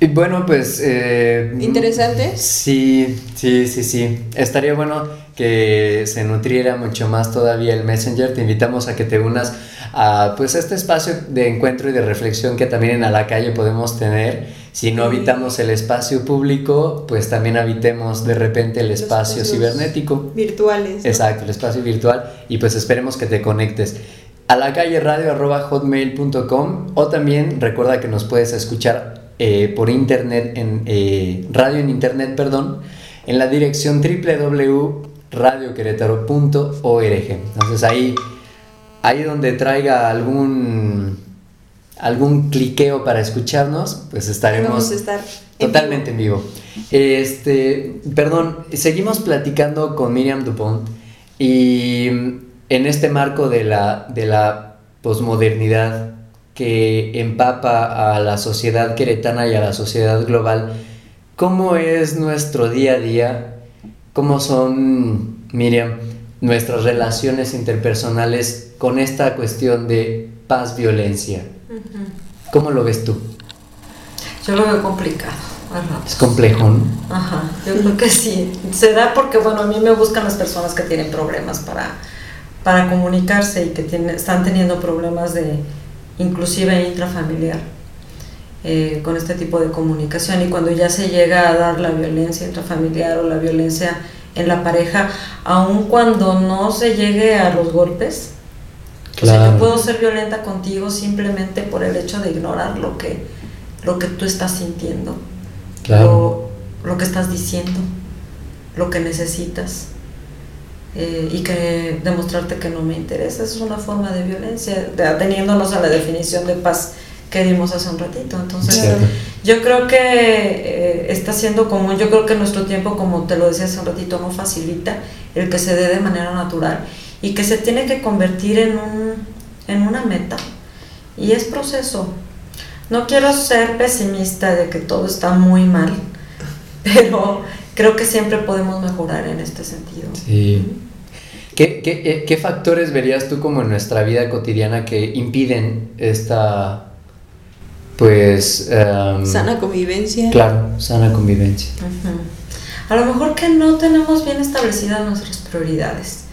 Y bueno, pues... ¿Interesante? Sí. Estaría bueno que se nutriera mucho más todavía el Messenger. Te invitamos a que te unas a pues este espacio de encuentro y de reflexión que también en A la Calle podemos tener. Si no habitamos el espacio público, pues también habitemos de repente el espacio cibernético. Virtuales, ¿no? Exacto, el espacio virtual. Y pues esperemos que te conectes. A la calle radio@hotmail.com, o también recuerda que nos puedes escuchar por internet, radio en internet, en la dirección www.radioquerétaro.org. Entonces ahí donde traiga algún cliqueo para escucharnos, pues estaremos vamos a estar totalmente en vivo. Seguimos platicando con Miriam Dupont y en este marco de la posmodernidad que empapa a la sociedad queretana y a la sociedad global, ¿cómo es nuestro día a día? ¿Cómo son, Miriam, nuestras relaciones interpersonales con esta cuestión de paz-violencia? Uh-huh. ¿Cómo lo ves tú? Yo lo veo complicado. Es complejo, ¿no? Ajá, yo creo que sí. Se da porque, bueno, a mí me buscan las personas que tienen problemas para comunicarse y que están teniendo problemas inclusive intrafamiliar con este tipo de comunicación, y cuando ya se llega a dar la violencia intrafamiliar o la violencia en la pareja, aun cuando no se llegue a los golpes, claro. O sea, yo puedo ser violenta contigo simplemente por el hecho de ignorar lo que tú estás sintiendo, claro. lo que estás diciendo, lo que necesitas. Y que demostrarte que no me interesa. Es una forma de violencia, ateniéndonos a la definición de paz que dimos hace un ratito. Entonces, sí. Yo creo que está siendo común. Yo creo que nuestro tiempo, como te lo decía hace un ratito, no facilita el que se dé de manera natural y que se tiene que convertir en una meta, y es proceso. No quiero ser pesimista de que todo está muy mal, pero creo que siempre podemos mejorar en este sentido. Sí. ¿Qué factores verías tú como en nuestra vida cotidiana que impiden esta, pues... sana convivencia? Claro, sana convivencia. Uh-huh. A lo mejor que no tenemos bien establecidas nuestras prioridades.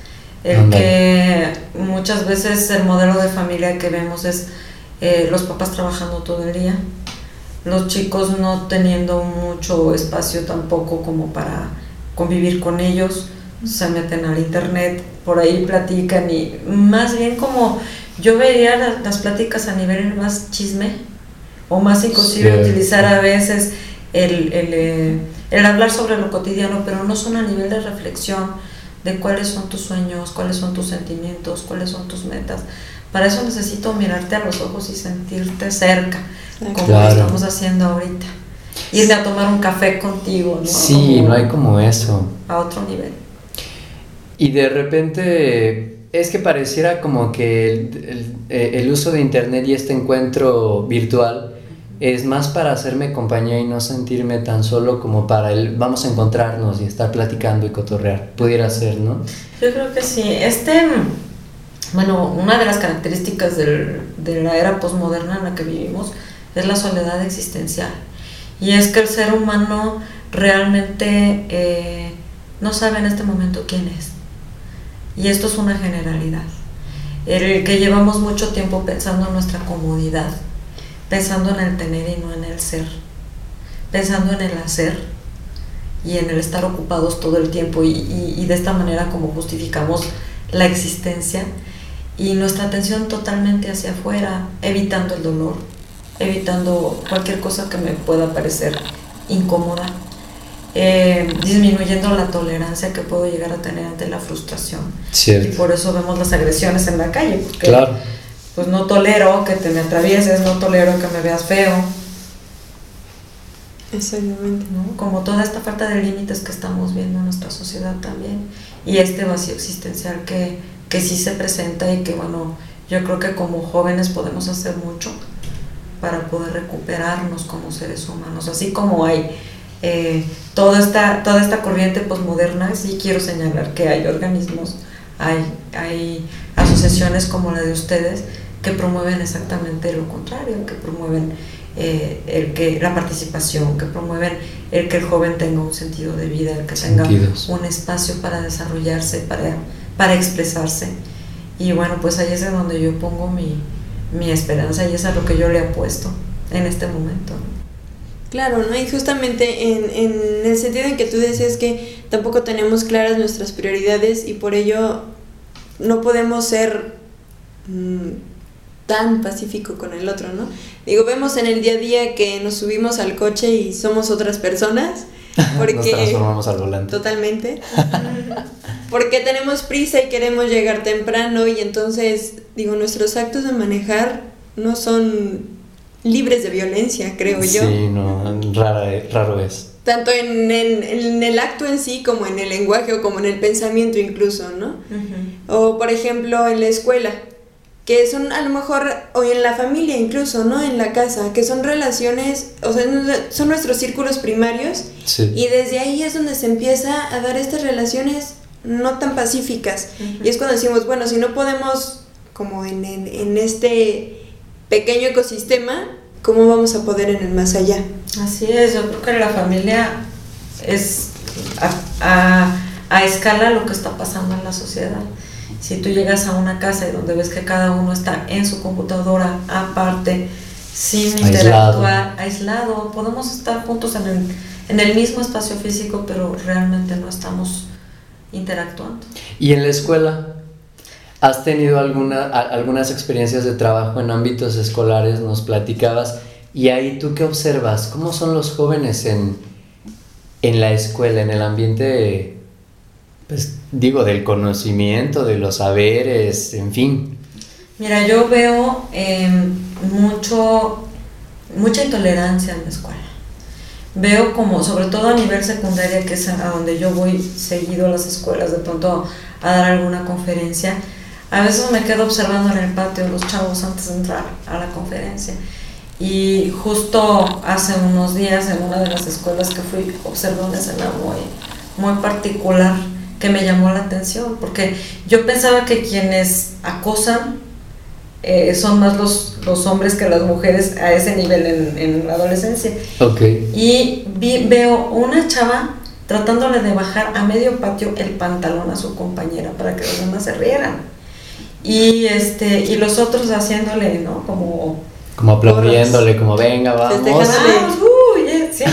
Que muchas veces el modelo de familia que vemos es los papás trabajando todo el día, los chicos no teniendo mucho espacio tampoco como para convivir con ellos, se meten al internet, por ahí platican, y más bien como yo vería las pláticas a nivel más chisme, o más inclusive sí. Utilizar a veces el hablar sobre lo cotidiano, pero no son a nivel de reflexión de cuáles son tus sueños, cuáles son tus sentimientos, cuáles son tus metas. Para eso necesito mirarte a los ojos y sentirte cerca, como lo estamos haciendo ahorita. Irme a tomar un café contigo, ¿no? Sí, como, no hay como eso. A otro nivel. Y de repente es que pareciera como que el uso de internet y este encuentro virtual es más para hacerme compañía y no sentirme tan solo como para vamos a encontrarnos y estar platicando y cotorrear. Pudiera ser, ¿no? Yo creo que sí. Bueno, una de las características de la era posmoderna en la que vivimos es la soledad existencial. Y es que el ser humano realmente no sabe en este momento quién es. Y esto es una generalidad. El que llevamos mucho tiempo pensando en nuestra comodidad, pensando en el tener y no en el ser, pensando en el hacer y en el estar ocupados todo el tiempo, y de esta manera como justificamos la existencia, y nuestra atención totalmente hacia afuera, evitando el dolor, evitando cualquier cosa que me pueda parecer incómoda, disminuyendo la tolerancia que puedo llegar a tener ante la frustración. Cierto. Y por eso vemos las agresiones en la calle, porque claro. Pues no tolero que te me atravieses, no tolero que me veas feo. Exactamente, ¿no? Como toda esta falta de límites que estamos viendo en nuestra sociedad también, y este vacío existencial que sí se presenta, y que bueno, yo creo que como jóvenes podemos hacer mucho para poder recuperarnos como seres humanos, así como hay toda esta corriente posmoderna. Sí quiero señalar que hay organismos, hay asociaciones como la de ustedes que promueven exactamente lo contrario, que promueven el que la participación, que promueven el que el joven tenga un sentido de vida, el que tenga un espacio para desarrollarse, para expresarse. Y bueno, pues ahí es de donde yo pongo mi esperanza, y es a lo que yo le apuesto en este momento. Claro, ¿no? Y justamente en el sentido en que tú decías que tampoco tenemos claras nuestras prioridades y por ello no podemos ser tan pacífico con el otro, ¿no? Digo, vemos en el día a día que nos subimos al coche y somos otras personas. Porque nos transformamos al volante. Totalmente. Porque tenemos prisa y queremos llegar temprano, y entonces, digo, nuestros actos de manejar no son libres de violencia, creo yo. Sí, no, raro es. Tanto en el acto en sí, como en el lenguaje o como en el pensamiento incluso, ¿no? O por ejemplo en la escuela, que son a lo mejor, o en la familia incluso, ¿no? En la casa, que son relaciones, o sea, son nuestros círculos primarios. Sí. Y desde ahí es donde se empieza a dar estas relaciones no tan pacíficas. Y es cuando decimos, bueno, si no podemos, como en este pequeño ecosistema, ¿cómo vamos a poder en el más allá? Así es, yo creo que la familia es a escala lo que está pasando en la sociedad. Si tú llegas a una casa y donde ves que cada uno está en su computadora aparte, sin interactuar, aislado, podemos estar juntos en el mismo espacio físico, pero realmente no estamos interactuando. ¿Y en la escuela? ¿Has tenido algunas experiencias de trabajo en ámbitos escolares? Nos platicabas. Y ahí, ¿tú qué observas? ¿Cómo son los jóvenes en la escuela, en el ambiente, pues digo, del conocimiento, de los saberes, en fin? Mira, yo veo mucha intolerancia en la escuela. Veo como, sobre todo a nivel secundaria, que es a donde yo voy seguido a las escuelas, de pronto a dar alguna conferencia. A veces me quedo observando en el patio los chavos antes de entrar a la conferencia. Y justo hace unos días en una de las escuelas que fui, observé una escena muy particular que me llamó la atención, porque yo pensaba que quienes acosan son más los hombres que las mujeres a ese nivel en la adolescencia. Okay. Y veo una chava tratándole de bajar a medio patio el pantalón a su compañera para que los demás se rieran. Y los otros haciéndole, ¿no? Como aplaudiéndole, como venga, vamos. Sí.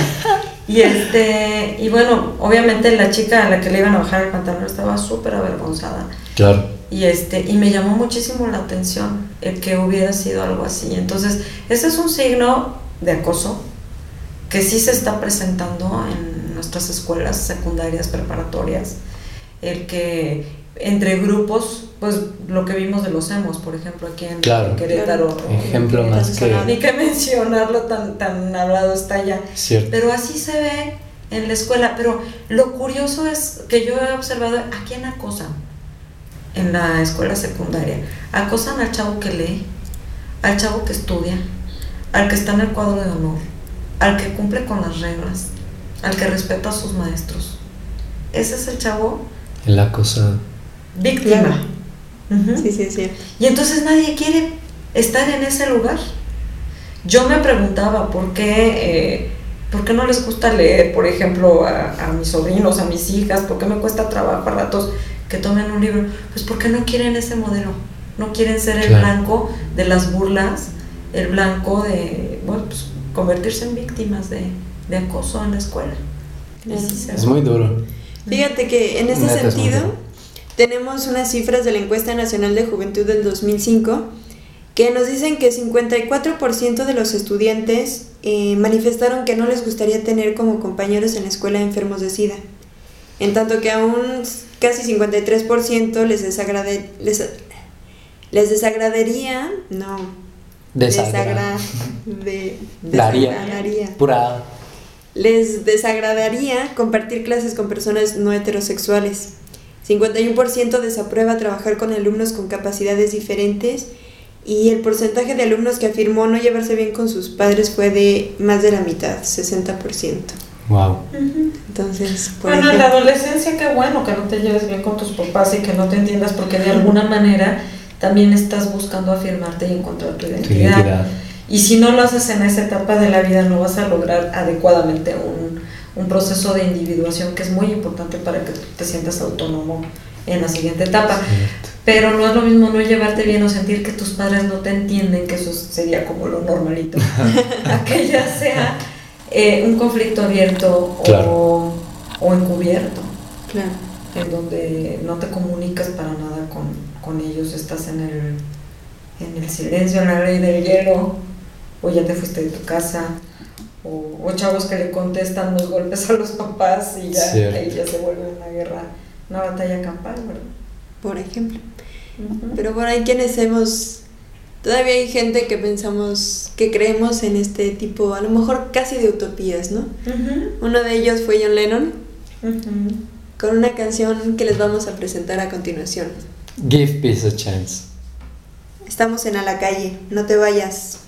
Y bueno, obviamente la chica a la que le iban a bajar el pantalón estaba súper avergonzada. Claro. Y me llamó muchísimo la atención el que hubiera sido algo así. Entonces, este es un signo de acoso que sí se está presentando en nuestras escuelas secundarias, preparatorias, el que entre grupos, pues lo que vimos de los emos, por ejemplo, aquí en Querétaro. Ejemplo más que... Ni que mencionarlo, tan hablado está ya. Cierto. Pero así se ve en la escuela. Pero lo curioso es que yo he observado a quién acosan en la escuela secundaria. Acosan al chavo que lee, al chavo que estudia, al que está en el cuadro de honor, al que cumple con las reglas, al que respeta a sus maestros. Ese es el chavo. El acosado. Víctima. Claro. Uh-huh. Sí. Y entonces nadie quiere estar en ese lugar. Yo me preguntaba por qué no les gusta leer, por ejemplo, a mis sobrinos, a mis hijas, por qué me cuesta trabajo a ratos que tomen un libro. Pues porque no quieren ese modelo, no quieren ser el blanco de las burlas, el blanco de, bueno, pues convertirse en víctimas de acoso en la escuela. Es muy duro. Fíjate que en ese sentido tenemos unas cifras de la Encuesta Nacional de Juventud del 2005 que nos dicen que 54% de los estudiantes manifestaron que no les gustaría tener como compañeros en la escuela enfermos de SIDA, en tanto que a un casi 53% les desagradaría les desagradaría compartir clases con personas no heterosexuales. 51% desaprueba trabajar con alumnos con capacidades diferentes, y el porcentaje de alumnos que afirmó no llevarse bien con sus padres fue de más de la mitad, 60%. Wow. Entonces, bueno, en la adolescencia, qué bueno que no te lleves bien con tus papás y que no te entiendas, porque de alguna manera también estás buscando afirmarte y encontrar tu identidad. Y si no lo haces en esa etapa de la vida, no vas a lograr adecuadamente un proceso de individuación que es muy importante para que tú te sientas autónomo en la siguiente etapa. Cierto. Pero no es lo mismo no llevarte bien o sentir que tus padres no te entienden, que eso sería como lo normalito, a que ya sea un conflicto abierto, claro, o encubierto, Claro. en donde no te comunicas para nada con ellos, estás en el silencio, en la ley del hielo, o ya te fuiste de tu casa, o chavos que le contestan los golpes a los papás y ya ahí ya se vuelve una guerra, una batalla campal, ¿verdad? Por ejemplo. Pero por ahí todavía hay gente que pensamos, que creemos en este tipo, a lo mejor casi de utopías, ¿no? Uno de ellos fue John Lennon, con una canción que les vamos a presentar a continuación. Give peace a chance. Estamos en A la Calle, no te vayas.